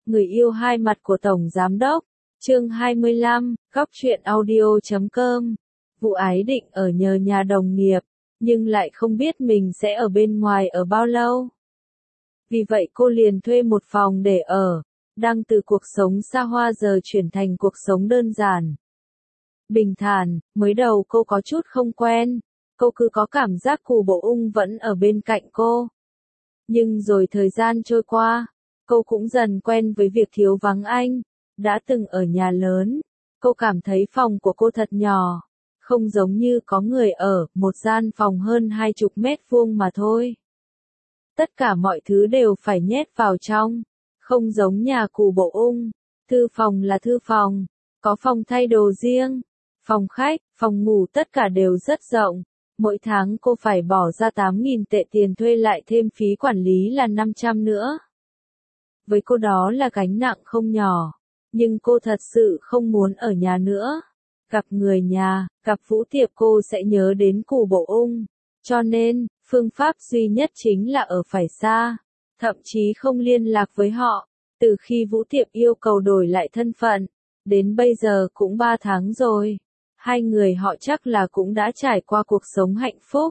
Người yêu hai mặt của Tổng Giám Đốc. Chương 25, Góc truyện audio.com. Vũ Ái định ở nhờ nhà đồng nghiệp, nhưng lại không biết mình sẽ ở bên ngoài ở bao lâu. Vì vậy cô liền thuê một phòng để ở, đang từ cuộc sống xa hoa giờ chuyển thành cuộc sống đơn giản. Bình thản, mới đầu cô có chút không quen, cô cứ có cảm giác Cù Bộ Ung vẫn ở bên cạnh cô. Nhưng rồi thời gian trôi qua, cô cũng dần quen với việc thiếu vắng anh. Đã từng ở nhà lớn, cô cảm thấy phòng của cô thật nhỏ, không giống như có người ở, một gian phòng hơn 20 mét vuông mà thôi. Tất cả mọi thứ đều phải nhét vào trong, không giống nhà Cù Bộ Ung. Thư phòng là thư phòng, có phòng thay đồ riêng, phòng khách, phòng ngủ tất cả đều rất rộng. Mỗi tháng cô phải bỏ ra 8.000 tệ tiền thuê lại thêm phí quản lý là 500 nữa. Với cô đó là gánh nặng không nhỏ, nhưng cô thật sự không muốn ở nhà nữa. Gặp người nhà, gặp Vũ Tiệp cô sẽ nhớ đến Cù Bộ Ung. Cho nên, phương pháp duy nhất chính là ở phải xa, thậm chí không liên lạc với họ. Từ khi Vũ Tiệp yêu cầu đổi lại thân phận, đến bây giờ cũng 3 tháng rồi. Hai người họ chắc là cũng đã trải qua cuộc sống hạnh phúc.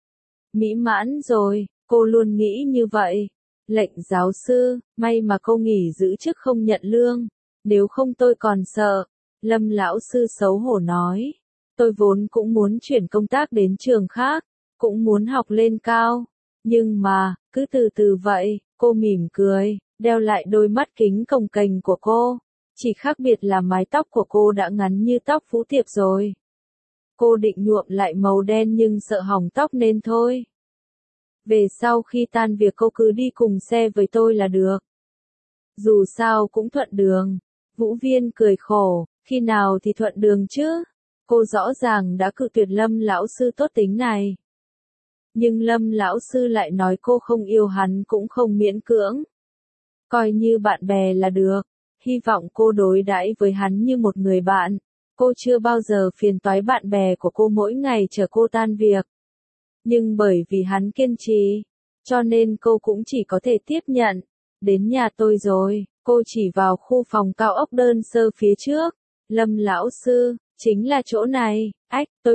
Mỹ mãn rồi, cô luôn nghĩ như vậy. Lệnh giáo sư, may mà cô nghỉ giữ chức không nhận lương, nếu không tôi còn sợ. Lâm lão sư xấu hổ nói, tôi vốn cũng muốn chuyển công tác đến trường khác, cũng muốn học lên cao, nhưng mà, cứ từ từ vậy. Cô mỉm cười, đeo lại đôi mắt kính cồng kềnh của cô, chỉ khác biệt là mái tóc của cô đã ngắn như tóc Vũ Tiệp rồi. Cô định nhuộm lại màu đen nhưng sợ hỏng tóc nên thôi. Về sau khi tan việc cô cứ đi cùng xe với tôi là được. Dù sao cũng thuận đường. Vũ Viên cười khổ, khi nào thì thuận đường chứ? Cô rõ ràng đã cự tuyệt Lâm lão sư tốt tính này. Nhưng Lâm lão sư lại nói cô không yêu hắn cũng không miễn cưỡng. Coi như bạn bè là được. Hy vọng cô đối đãi với hắn như một người bạn. Cô chưa bao giờ phiền toái bạn bè của cô mỗi ngày chờ cô tan việc. Nhưng bởi vì hắn kiên trì, cho nên cô cũng chỉ có thể tiếp nhận. Đến nhà tôi rồi, cô chỉ vào khu phòng cao ốc đơn sơ phía trước. Lâm lão sư, chính là chỗ này. Ách, tôi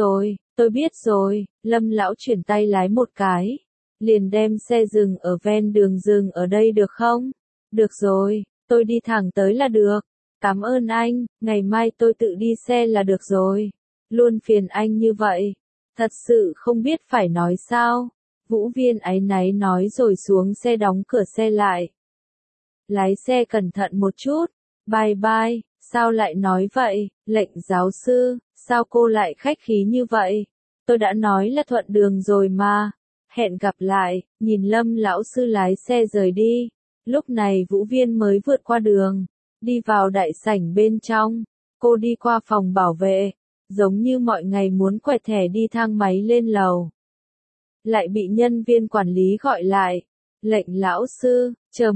biết rồi. Lâm lão chuyển tay lái một cái, liền đem xe dừng ở ven đường. Dừng ở đây được không? Được rồi, tôi đi thẳng tới là được. Cảm ơn anh, ngày mai tôi tự đi xe là được rồi. Luôn phiền anh như vậy. Thật sự không biết phải nói sao. Vũ Viên áy náy nói rồi xuống xe đóng cửa xe lại. Lái xe cẩn thận một chút. Bye bye, sao lại nói vậy, lệnh giáo sư, sao cô lại khách khí như vậy? Tôi đã nói là thuận đường rồi mà. Hẹn gặp lại, nhìn Lâm lão sư lái xe rời đi. Lúc này Vũ Viên mới vượt qua đường, đi vào đại sảnh bên trong. Cô đi qua phòng bảo vệ, giống như mọi ngày muốn quẹt thẻ đi thang máy lên lầu. Lại bị nhân viên quản lý gọi lại. Lệnh lão sư, chờ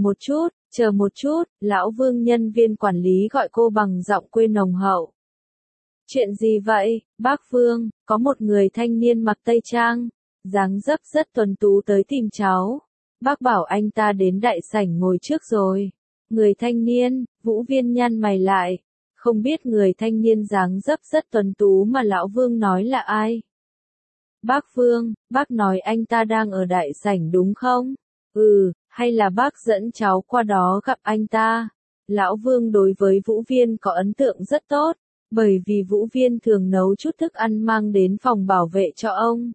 một chút, lão Vương. Nhân viên quản lý gọi cô bằng giọng quê nồng hậu. Chuyện gì vậy, bác Vương? Có một người thanh niên mặc tây trang, dáng dấp rất tuấn tú tới tìm cháu. Bác bảo anh ta đến đại sảnh ngồi trước rồi. Người thanh niên, Vũ Viên nhăn mày lại. Không biết người thanh niên dáng dấp rất tuấn tú mà lão Vương nói là ai? Bác Vương, bác nói anh ta đang ở đại sảnh đúng không? Hay là bác dẫn cháu qua đó gặp anh ta? Lão Vương đối với Vũ Viên có ấn tượng rất tốt, bởi vì Vũ Viên thường nấu chút thức ăn mang đến phòng bảo vệ cho ông.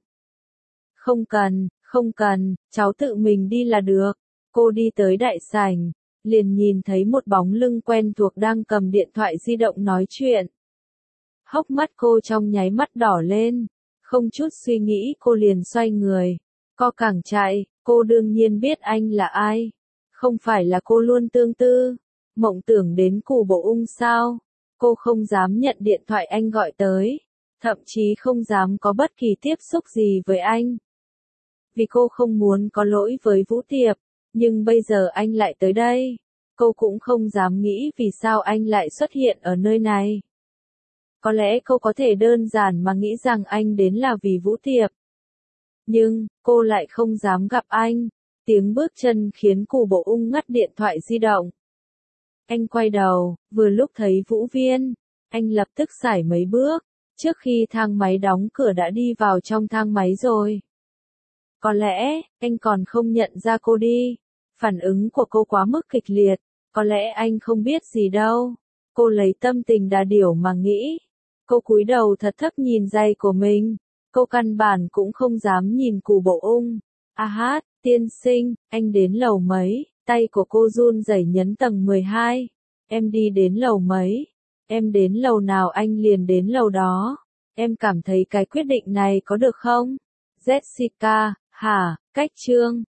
Không cần, cháu tự mình đi là được. Cô đi tới đại sảnh, liền nhìn thấy một bóng lưng quen thuộc đang cầm điện thoại di động nói chuyện. Hốc mắt cô trong nháy mắt đỏ lên, không chút suy nghĩ cô liền xoay người. Co cẳng chạy, cô đương nhiên biết anh là ai. Không phải là cô luôn tương tư, mộng tưởng đến Cù Bộ Ung sao? Cô không dám nhận điện thoại anh gọi tới, thậm chí không dám có bất kỳ tiếp xúc gì với anh. Vì cô không muốn có lỗi với Vũ Tiệp, nhưng bây giờ anh lại tới đây. Cô cũng không dám nghĩ vì sao anh lại xuất hiện ở nơi này. Có lẽ cô có thể đơn giản mà nghĩ rằng anh đến là vì Vũ Tiệp. Nhưng, cô lại không dám gặp anh. Tiếng bước chân khiến Cù Bộ Ung ngắt điện thoại di động. Anh quay đầu, vừa lúc thấy Vũ Viên. Anh lập tức sải mấy bước, trước khi thang máy đóng cửa đã đi vào trong thang máy rồi. Có lẽ, anh còn không nhận ra cô đi. Phản ứng của cô quá mức kịch liệt, có lẽ anh không biết gì đâu. Cô lấy tâm tình đà điểu mà nghĩ. Cô cúi đầu thật thấp nhìn giày của mình. Cô căn bản cũng không dám nhìn Cù Bộ Ung. A hát, tiên sinh, anh đến lầu mấy? Tay của cô run rẩy nhấn tầng 12. Em đi đến lầu mấy? Em đến lầu nào anh liền đến lầu đó. Em cảm thấy cái quyết định này có được không? Jessica, hả, cách Trương.